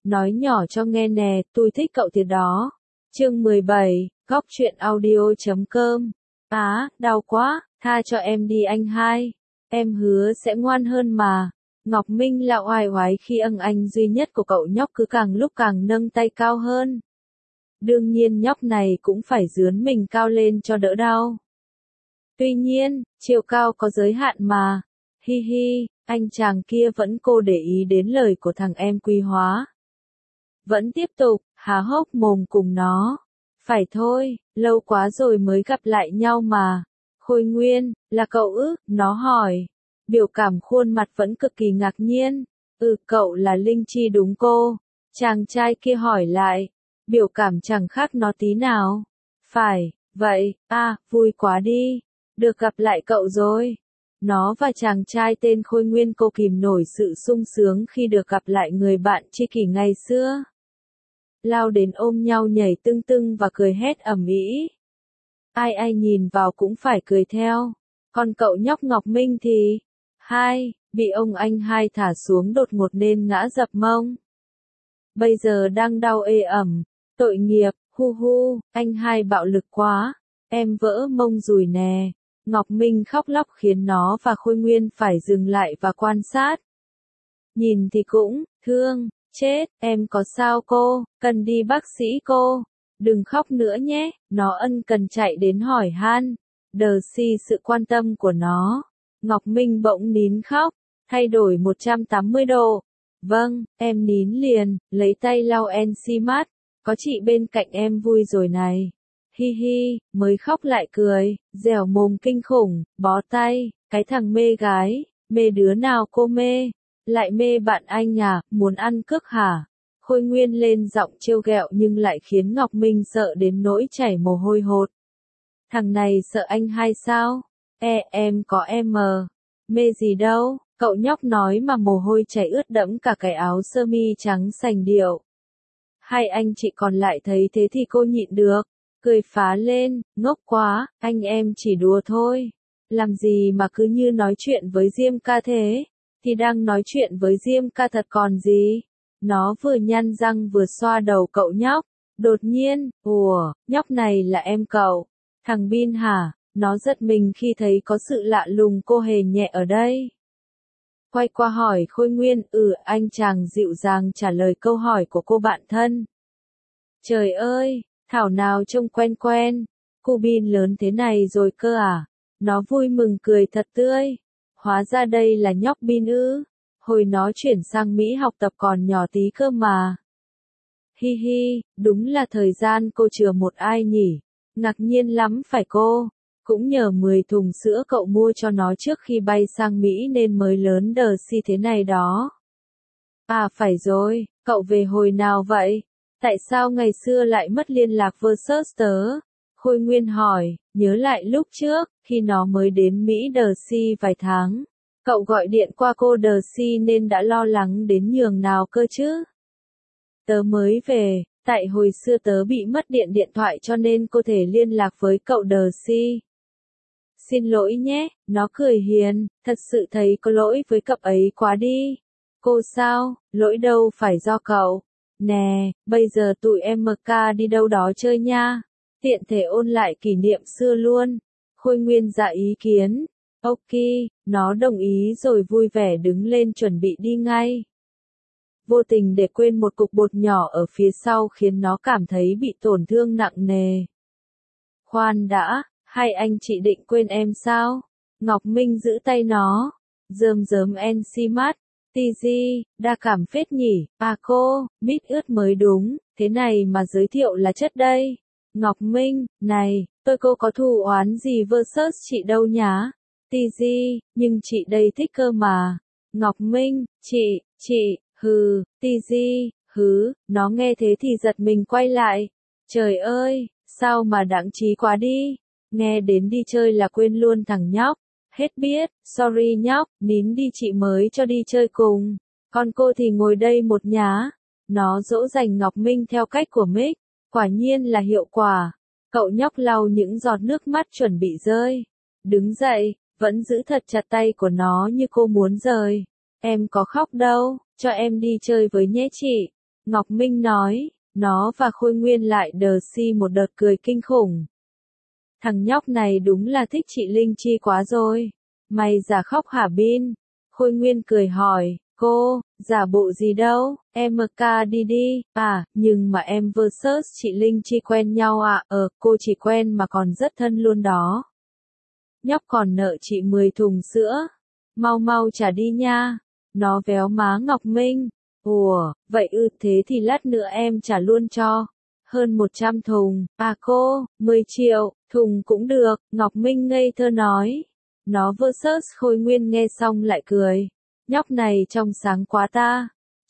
nói nhỏ cho nghe nè, tôi thích cậu thiệt đó. Chương 17, góc truyện audio.com. Đau quá, tha cho em đi anh hai. Em hứa sẽ ngoan hơn mà. Ngọc Minh là oai oái khi anh duy nhất của cậu nhóc cứ càng lúc càng nâng tay cao hơn. Đương nhiên nhóc này cũng phải dướn mình cao lên cho đỡ đau. Tuy nhiên, chiều cao có giới hạn mà. Hi hi, anh chàng kia vẫn cố để ý đến lời của thằng em Quý Hóa. Vẫn tiếp tục, há hốc mồm cùng nó. Phải thôi, lâu quá rồi mới gặp lại nhau mà. Khôi Nguyên, là cậu ư? Nó hỏi. Biểu cảm khuôn mặt vẫn cực kỳ ngạc nhiên. Cậu là Linh Chi đúng cô? Chàng trai kia hỏi lại. Biểu cảm chẳng khác nó tí nào. Phải, vậy, vui quá đi. Được gặp lại cậu rồi. Nó và chàng trai tên Khôi Nguyên cô kìm nổi sự sung sướng khi được gặp lại người bạn tri kỷ ngày xưa. Lao đến ôm nhau nhảy tưng tưng và cười hét ầm ĩ. Ai nhìn vào cũng phải cười theo. Còn cậu nhóc Ngọc Minh thì... bị ông anh hai thả xuống đột ngột nên ngã dập mông. Bây giờ đang đau ê ẩm. Tội nghiệp, hu, anh hai bạo lực quá. Em vỡ mông rồi nè. Ngọc Minh khóc lóc khiến nó và Khôi Nguyên phải dừng lại và quan sát. Nhìn thì cũng thương, chết, em có sao cô, cần đi bác sĩ cô. Đừng khóc nữa nhé, nó ân cần chạy đến hỏi han. Đờ si sự quan tâm của nó. Ngọc Minh bỗng nín khóc, thay đổi 180 độ. Vâng, em nín liền, lấy tay lau NC mắt. Có chị bên cạnh em vui rồi này. Hi hi, mới khóc lại cười, dẻo mồm kinh khủng, bó tay, cái thằng mê gái, mê đứa nào cô mê? Lại mê bạn anh à, muốn ăn cước hả? Khôi Nguyên lên giọng trêu ghẹo nhưng lại khiến Ngọc Minh sợ đến nỗi chảy mồ hôi hột. Thằng này sợ anh hai sao? Em có em mờ. Mê gì đâu, cậu nhóc nói mà mồ hôi chảy ướt đẫm cả cái áo sơ mi trắng sành điệu. Hai anh chị còn lại thấy thế thì cô nhịn được. Cười phá lên, ngốc quá, anh em chỉ đùa thôi. Làm gì mà cứ như nói chuyện với Diêm ca thế? Thì đang nói chuyện với Diêm ca thật còn gì? Nó vừa nhăn răng vừa xoa đầu cậu nhóc. Đột nhiên, nhóc này là em cậu. Thằng Bin hả? Nó giật mình khi thấy có sự lạ lùng cô hề nhẹ ở đây. Quay qua hỏi Khôi Nguyên, anh chàng dịu dàng trả lời câu hỏi của cô bạn thân. Trời ơi! Thảo nào trông quen quen, cô Bin lớn thế này rồi cơ à? Nó vui mừng cười thật tươi. Hóa ra đây là nhóc Bin ư? Hồi nó chuyển sang Mỹ học tập còn nhỏ tí cơ mà. Hi hi, đúng là thời gian cô chừa một ai nhỉ? Ngạc nhiên lắm phải cô? Cũng nhờ 10 thùng sữa cậu mua cho nó trước khi bay sang Mỹ nên mới lớn đờ si thế này đó. Phải rồi, cậu về hồi nào vậy? Tại sao ngày xưa lại mất liên lạc versus tớ? Khôi Nguyên hỏi, nhớ lại lúc trước, khi nó mới đến Mỹ đờ si vài tháng. Cậu gọi điện qua cô đờ si nên đã lo lắng đến nhường nào cơ chứ? Tớ mới về, tại hồi xưa tớ bị mất điện thoại cho nên cô thể liên lạc với cậu đờ si. Xin lỗi nhé, nó cười hiền, thật sự thấy có lỗi với cậu ấy quá đi. Cô sao, lỗi đâu phải do cậu. Nè, bây giờ tụi em MK đi đâu đó chơi nha. Tiện thể ôn lại kỷ niệm xưa luôn. Khôi Nguyên ra ý kiến. Ok, nó đồng ý rồi vui vẻ đứng lên chuẩn bị đi ngay. Vô tình để quên một cục bột nhỏ ở phía sau khiến nó cảm thấy bị tổn thương nặng nề. Khoan đã, hai anh chị định quên em sao? Ngọc Minh giữ tay nó. Rơm NC mắt. TG, đa cảm phết nhỉ, cô, mít ướt mới đúng, thế này mà giới thiệu là chất đây. Ngọc Minh, này, cô có thù oán gì versus chị đâu nhá. TG, nhưng chị đây thích cơ mà. Ngọc Minh, chị, TG, nó nghe thế thì giật mình quay lại. Trời ơi, sao mà đáng trí quá đi. Nghe đến đi chơi là quên luôn thằng nhóc. Hết biết, sorry nhóc, nín đi chị mới cho đi chơi cùng. Còn cô thì ngồi đây một nhá. Nó dỗ dành Ngọc Minh theo cách của Mick. Quả nhiên là hiệu quả. Cậu nhóc lau những giọt nước mắt chuẩn bị rơi. Đứng dậy, vẫn giữ thật chặt tay của nó như cô muốn rời. Em có khóc đâu, cho em đi chơi với nhé chị. Ngọc Minh nói, nó và Khôi Nguyên lại đờ si một đợt cười kinh khủng. Thằng nhóc này đúng là thích chị Linh Chi quá rồi. Mày giả khóc hả Bin? Khôi Nguyên cười hỏi, cô, giả bộ gì đâu, em ca đi đi, nhưng mà em versus chị Linh Chi quen nhau ạ, cô chỉ quen mà còn rất thân luôn đó. Nhóc còn nợ chị 10 thùng sữa, mau mau trả đi nha. Nó véo má Ngọc Minh, ủa, vậy thế thì lát nữa em trả luôn cho. Hơn 100 thùng, cô, 10 triệu, thùng cũng được, Ngọc Minh ngây thơ nói. Nó versus Khôi Nguyên nghe xong lại cười. Nhóc này trong sáng quá ta.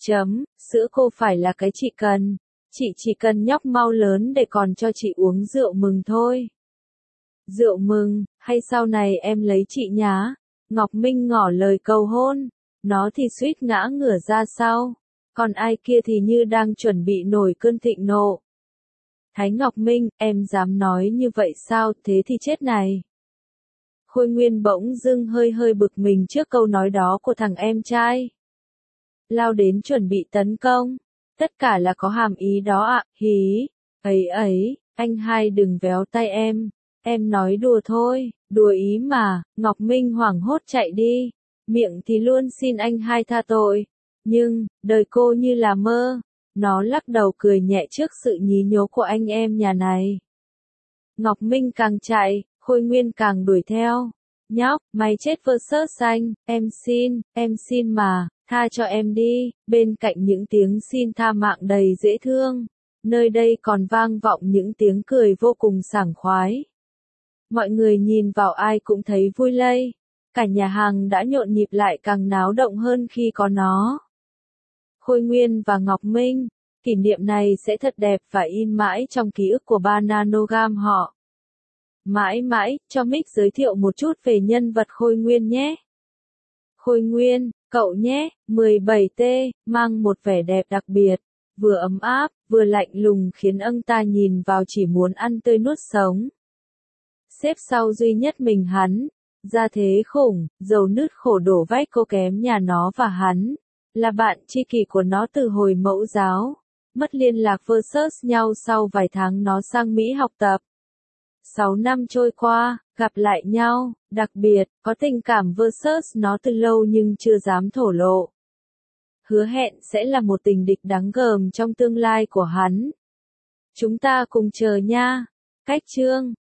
Sữa cô phải là cái chị cần. Chị chỉ cần nhóc mau lớn để còn cho chị uống rượu mừng thôi. Rượu mừng, hay sau này em lấy chị nhá. Ngọc Minh ngỏ lời cầu hôn. Nó thì suýt ngã ngửa ra sau. Còn ai kia thì như đang chuẩn bị nổi cơn thịnh nộ. Thái Ngọc Minh, em dám nói như vậy sao, thế thì chết này. Khôi Nguyên bỗng dưng hơi hơi bực mình trước câu nói đó của thằng em trai. Lao đến chuẩn bị tấn công. Tất cả là có hàm ý đó ạ, hí. Ấy, anh hai đừng véo tay em. Em nói đùa thôi, đùa ý mà. Ngọc Minh hoảng hốt chạy đi. Miệng thì luôn xin anh hai tha tội. Nhưng, đời cô như là mơ. Nó lắc đầu cười nhẹ trước sự nhí nhố của anh em nhà này. Ngọc Minh càng chạy, Khôi Nguyên càng đuổi theo. Nhóc, mày chết versus anh, em xin mà, tha cho em đi. Bên cạnh những tiếng xin tha mạng đầy dễ thương, nơi đây còn vang vọng những tiếng cười vô cùng sảng khoái. Mọi người nhìn vào ai cũng thấy vui lây. Cả nhà hàng đã nhộn nhịp lại càng náo động hơn khi có nó. Khôi Nguyên và Ngọc Minh, kỷ niệm này sẽ thật đẹp và in mãi trong ký ức của ba nanogam họ. Mãi mãi, cho Mick giới thiệu một chút về nhân vật Khôi Nguyên nhé. Khôi Nguyên, cậu nhé, 17T, mang một vẻ đẹp đặc biệt, vừa ấm áp, vừa lạnh lùng khiến ông ta nhìn vào chỉ muốn ăn tươi nuốt sống. Xếp sau duy nhất mình hắn, gia thế khủng, dầu nứt khổ đổ vách cô kém nhà nó và hắn, là bạn tri kỷ của nó từ hồi mẫu giáo, mất liên lạc versus nhau sau vài tháng nó sang Mỹ học tập. 6 năm trôi qua, gặp lại nhau, đặc biệt, có tình cảm versus nó từ lâu nhưng chưa dám thổ lộ. Hứa hẹn sẽ là một tình địch đáng gờm trong tương lai của hắn. Chúng ta cùng chờ nha. Cách chương